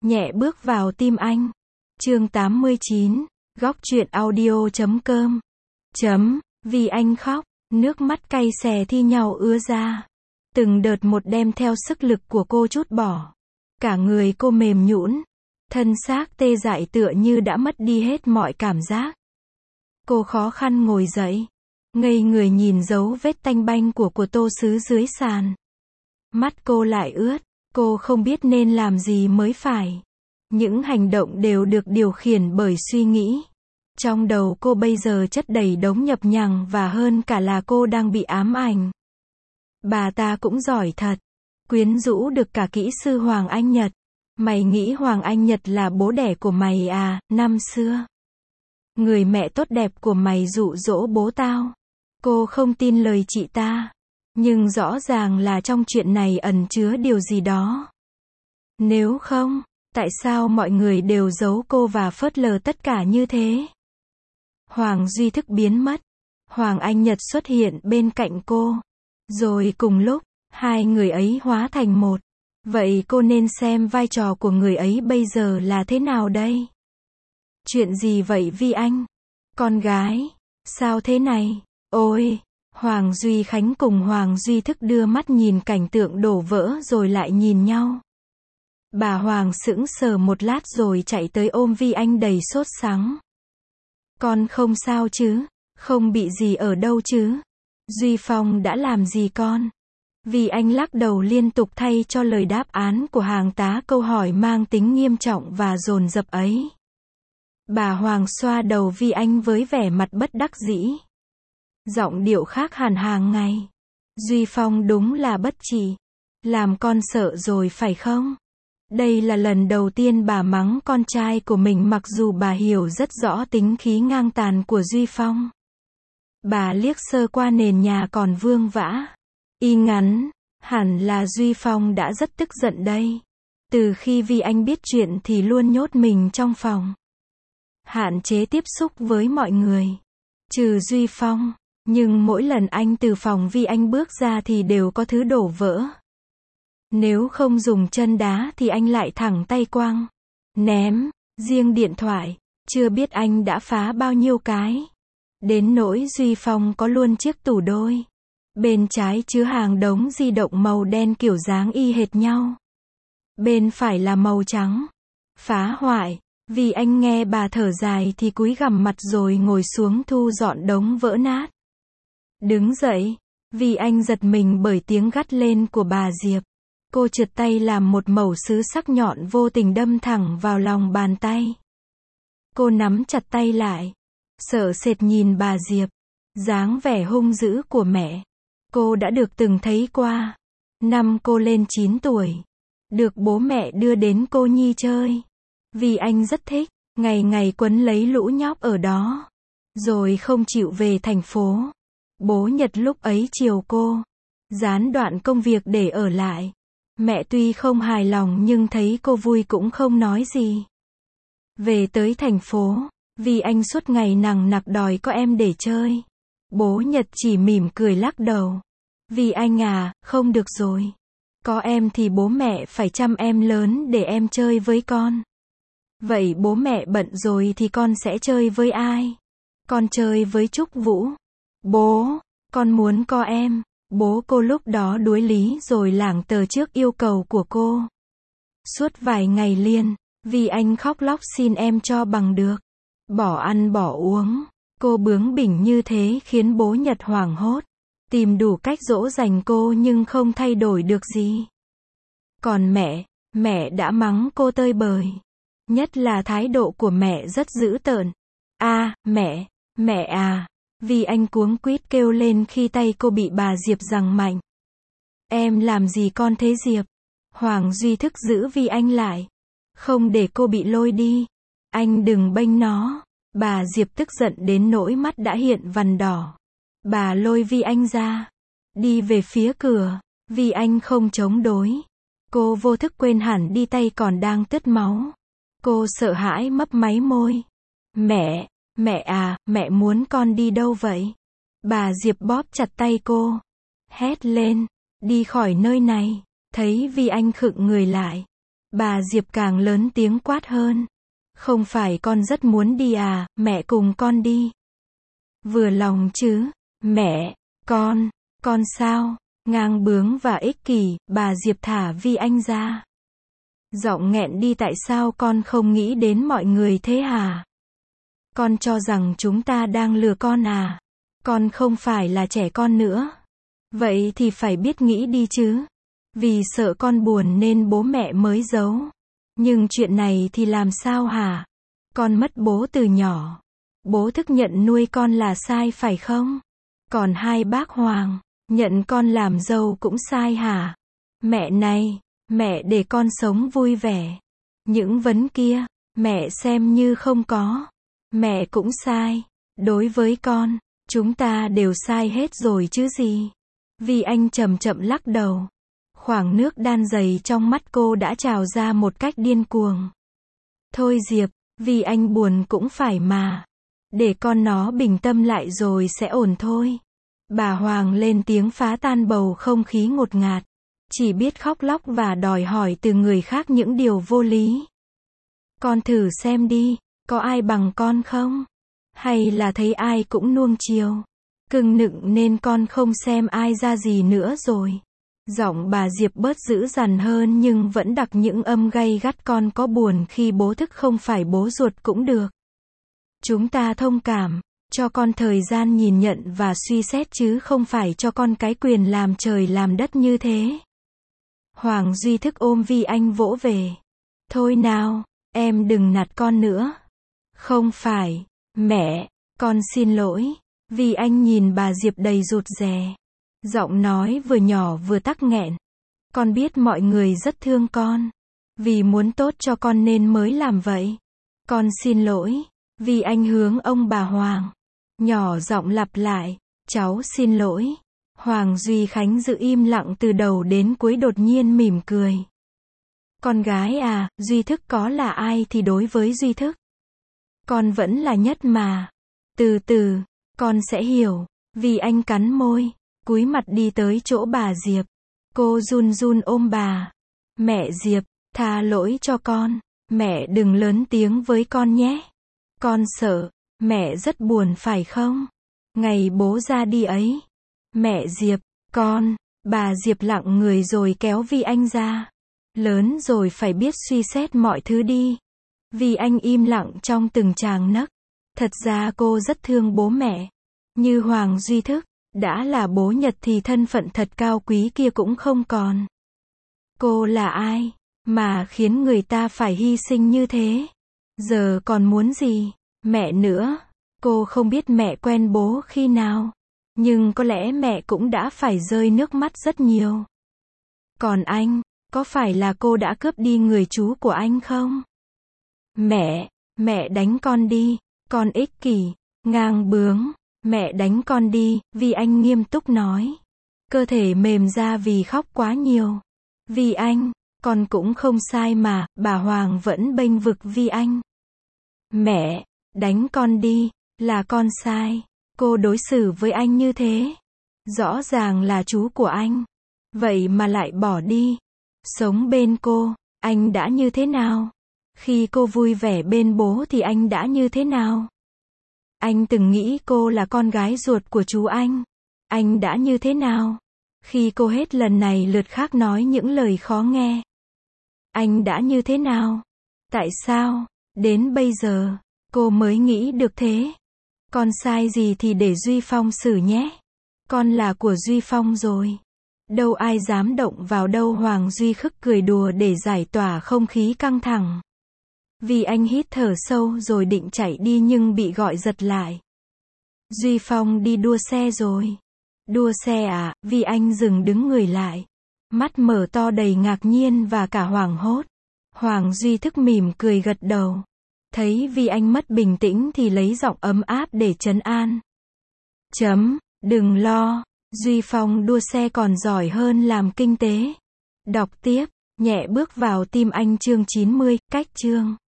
nhẹ bước vào tim anh. Chương 89, góc truyện audio.com. Vì anh khóc, nước mắt cay xè thi nhau ứa ra. Từng đợt một đem theo sức lực của cô trút bỏ. Cả người cô mềm nhũn, thân xác tê dại tựa như đã mất đi hết mọi cảm giác. Cô khó khăn ngồi dậy, ngây người nhìn dấu vết tanh banh của tô sứ dưới sàn. Mắt cô lại ướt, cô không biết nên làm gì mới phải. Những hành động đều được điều khiển bởi suy nghĩ. Trong đầu cô bây giờ chất đầy đống nhập nhằng và hơn cả là cô đang bị ám ảnh. Bà ta cũng giỏi thật. Quyến rũ được cả kỹ sư Hoàng Anh Nhật. Mày nghĩ Hoàng Anh Nhật là bố đẻ của mày à, năm xưa? Người mẹ tốt đẹp của mày dụ dỗ bố tao. Cô không tin lời chị ta. Nhưng rõ ràng là trong chuyện này ẩn chứa điều gì đó. Nếu không, tại sao mọi người đều giấu cô và phớt lờ tất cả như thế? Hoàng Duy Thức biến mất. Hoàng Anh Nhật xuất hiện bên cạnh cô. Rồi cùng lúc, hai người ấy hóa thành một. Vậy cô nên xem vai trò của người ấy bây giờ là thế nào đây? Chuyện gì vậy Vi Anh? Con gái, sao thế này? Ôi! Hoàng Duy Khánh cùng Hoàng Duy Thức đưa mắt nhìn cảnh tượng đổ vỡ rồi lại nhìn nhau. Bà Hoàng sững sờ một lát rồi chạy tới ôm Vi Anh đầy sốt sắng. Con không sao chứ? Không bị gì ở đâu chứ? Duy Phong đã làm gì con? Vi Anh lắc đầu liên tục thay cho lời đáp án của hàng tá câu hỏi mang tính nghiêm trọng và dồn dập ấy. Bà Hoàng xoa đầu Vi Anh với vẻ mặt bất đắc dĩ. Giọng điệu khác hẳn hàng ngày. Duy Phong đúng là bất trị. Làm con sợ rồi phải không? Đây là lần đầu tiên bà mắng con trai của mình mặc dù bà hiểu rất rõ tính khí ngang tàn của Duy Phong. Bà liếc sơ qua nền nhà còn vương vã. Y ngắn, hẳn là Duy Phong đã rất tức giận đây. Từ khi Vi Anh biết chuyện thì luôn nhốt mình trong phòng. Hạn chế tiếp xúc với mọi người. Trừ Duy Phong. Nhưng mỗi lần anh từ phòng Vi Anh bước ra thì đều có thứ đổ vỡ. Nếu không dùng chân đá thì anh lại thẳng tay quăng. Ném. Riêng điện thoại. Chưa biết anh đã phá bao nhiêu cái. Đến nỗi Duy Phong có luôn chiếc tủ đôi. Bên trái chứa hàng đống di động màu đen kiểu dáng y hệt nhau. Bên phải là màu trắng. Phá hoại. Vì anh nghe bà thở dài thì cúi gằm mặt rồi ngồi xuống thu dọn đống vỡ nát. Đứng dậy. Vì anh giật mình bởi tiếng gắt lên của bà Diệp. Cô trượt tay làm một mẩu sứ sắc nhọn vô tình đâm thẳng vào lòng bàn tay. Cô nắm chặt tay lại. Sợ sệt nhìn bà Diệp. Dáng vẻ hung dữ của mẹ. Cô đã được từng thấy qua. Năm cô lên 9 tuổi. Được bố mẹ đưa đến cô nhi chơi. Vì anh rất thích. Ngày ngày quấn lấy lũ nhóc ở đó. Rồi không chịu về thành phố. Bố Nhật lúc ấy chiều cô. Gián đoạn công việc để ở lại. Mẹ tuy không hài lòng nhưng thấy cô vui cũng không nói gì. Về tới thành phố. Vì anh suốt ngày nằng nặc đòi có em để chơi. Bố Nhật chỉ mỉm cười lắc đầu. Vì anh à, không được rồi. Có em thì bố mẹ phải chăm em lớn để em chơi với con. Vậy bố mẹ bận rồi thì con sẽ chơi với ai? Con chơi với Trúc Vũ. Bố, con muốn có em. Bố cô lúc đó đuối lý rồi lảng tờ trước yêu cầu của cô. Suốt vài ngày liền, vì anh khóc lóc xin em cho bằng được. Bỏ ăn bỏ uống. Cô bướng bỉnh như thế khiến bố Nhật hoảng hốt. Tìm đủ cách dỗ dành cô nhưng không thay đổi được gì. Còn mẹ đã mắng cô tơi bời. Nhất là thái độ của mẹ rất dữ tợn. Mẹ à. Vì anh cuống quýt kêu lên khi tay cô bị bà Diệp giằng mạnh. Em làm gì con thế Diệp? Hoàng Duy Thức giữ Vi Anh lại. Không để cô bị lôi đi. Anh đừng bênh nó. Bà Diệp tức giận đến nỗi mắt đã hiện vằn đỏ. Bà lôi Vi Anh ra. Đi về phía cửa. Vi Anh không chống đối. Cô vô thức quên hẳn đi tay còn đang tứt máu. Cô sợ hãi mấp máy môi. Mẹ à, mẹ muốn con đi đâu vậy? Bà Diệp bóp chặt tay cô. Hét lên. Đi khỏi nơi này. Thấy Vi Anh khựng người lại. Bà Diệp càng lớn tiếng quát hơn. Không phải con rất muốn đi à, mẹ cùng con đi. Vừa lòng chứ, mẹ, con sao? Ngang bướng và ích kỷ, bà Diệp thả Vi Anh ra. Giọng nghẹn đi, tại sao con không nghĩ đến mọi người thế hả? Con cho rằng chúng ta đang lừa con à? Con không phải là trẻ con nữa. Vậy thì phải biết nghĩ đi chứ. Vì sợ con buồn nên bố mẹ mới giấu. Nhưng chuyện này thì làm sao hả? Con mất bố từ nhỏ. Bố thức nhận nuôi con là sai phải không? Còn hai bác Hoàng, nhận con làm dâu cũng sai hả? Mẹ này, mẹ để con sống vui vẻ. Những vấn kia, mẹ xem như không có. Mẹ cũng sai. Đối với con, chúng ta đều sai hết rồi chứ gì. Vi Anh chậm chậm lắc đầu. Khoảng nước đan dày trong mắt cô đã trào ra một cách điên cuồng. Thôi Diệp, Vi Anh buồn cũng phải mà. Để con nó bình tâm lại rồi sẽ ổn thôi. Bà Hoàng lên tiếng phá tan bầu không khí ngột ngạt. Chỉ biết khóc lóc và đòi hỏi từ người khác những điều vô lý. Con thử xem đi, có ai bằng con không? Hay là thấy ai cũng nuông chiều, cưng nựng nên con không xem ai ra gì nữa rồi. Giọng bà Diệp bớt dữ dằn hơn nhưng vẫn đặc những âm gay gắt. Con có buồn khi bố thức không phải bố ruột cũng được. Chúng ta thông cảm, cho con thời gian nhìn nhận và suy xét chứ không phải cho con cái quyền làm trời làm đất như thế. Hoàng Duy Thức ôm Vi Anh vỗ về. Thôi nào, em đừng nạt con nữa. Không phải, mẹ, con xin lỗi. Vi Anh nhìn bà Diệp đầy rụt rè. Giọng nói vừa nhỏ vừa tắc nghẹn. Con biết mọi người rất thương con. Vì muốn tốt cho con nên mới làm vậy. Con xin lỗi. Vi Anh hướng ông bà Hoàng. Nhỏ giọng lặp lại. Cháu xin lỗi. Hoàng Duy Khánh giữ im lặng từ đầu đến cuối, đột nhiên mỉm cười. Con gái à, Duy Thức có là ai thì đối với Duy Thức, con vẫn là nhất mà. Từ từ, con sẽ hiểu. Vi Anh cắn môi, cúi mặt đi tới chỗ bà Diệp. Cô run run ôm bà. Mẹ Diệp, tha lỗi cho con. Mẹ đừng lớn tiếng với con nhé. Con sợ, mẹ rất buồn phải không? Ngày bố ra đi ấy. Mẹ Diệp, con. Bà Diệp lặng người rồi kéo Vi Anh ra. Lớn rồi phải biết suy xét mọi thứ đi. Vi Anh im lặng trong từng tràng nấc. Thật ra cô rất thương bố mẹ. Như Hoàng Duy Thức, đã là bố Nhật thì thân phận thật cao quý kia cũng không còn. Cô là ai mà khiến người ta phải hy sinh như thế? Giờ còn muốn gì? Mẹ nữa. Cô không biết mẹ quen bố khi nào. Nhưng có lẽ mẹ cũng đã phải rơi nước mắt rất nhiều. Còn anh, có phải là cô đã cướp đi người chú của anh không? Mẹ đánh con đi. Con ích kỷ, ngang bướng. Mẹ đánh con đi, Vi Anh nghiêm túc nói. Cơ thể mềm ra vì khóc quá nhiều. Vi Anh, con cũng không sai mà. Bà Hoàng vẫn bênh vực Vi Anh. Mẹ, đánh con đi, là con sai. Cô đối xử với anh như thế. Rõ ràng là chú của anh. Vậy mà lại bỏ đi. Sống bên cô, anh đã như thế nào? Khi cô vui vẻ bên bố thì anh đã như thế nào? Anh từng nghĩ cô là con gái ruột của chú anh. Anh đã như thế nào? Khi cô hết lần này lượt khác nói những lời khó nghe. Anh đã như thế nào? Tại sao, đến bây giờ, cô mới nghĩ được thế? Con sai gì thì để Duy Phong xử nhé. Con là của Duy Phong rồi. Đâu ai dám động vào đâu. Hoàng Duy Khức cười đùa để giải tỏa không khí căng thẳng. Vi Anh hít thở sâu rồi định chạy đi nhưng bị gọi giật lại. Duy Phong đi đua xe rồi. Đua xe à? Vi Anh dừng đứng người lại. Mắt mở to đầy ngạc nhiên và cả hoảng hốt. Hoàng Duy Thức mỉm cười gật đầu. Thấy Vi Anh mất bình tĩnh thì lấy giọng ấm áp để trấn an. Đừng lo. Duy Phong đua xe còn giỏi hơn làm kinh tế. Đọc tiếp. Nhẹ bước vào tim anh chương 90, cách chương.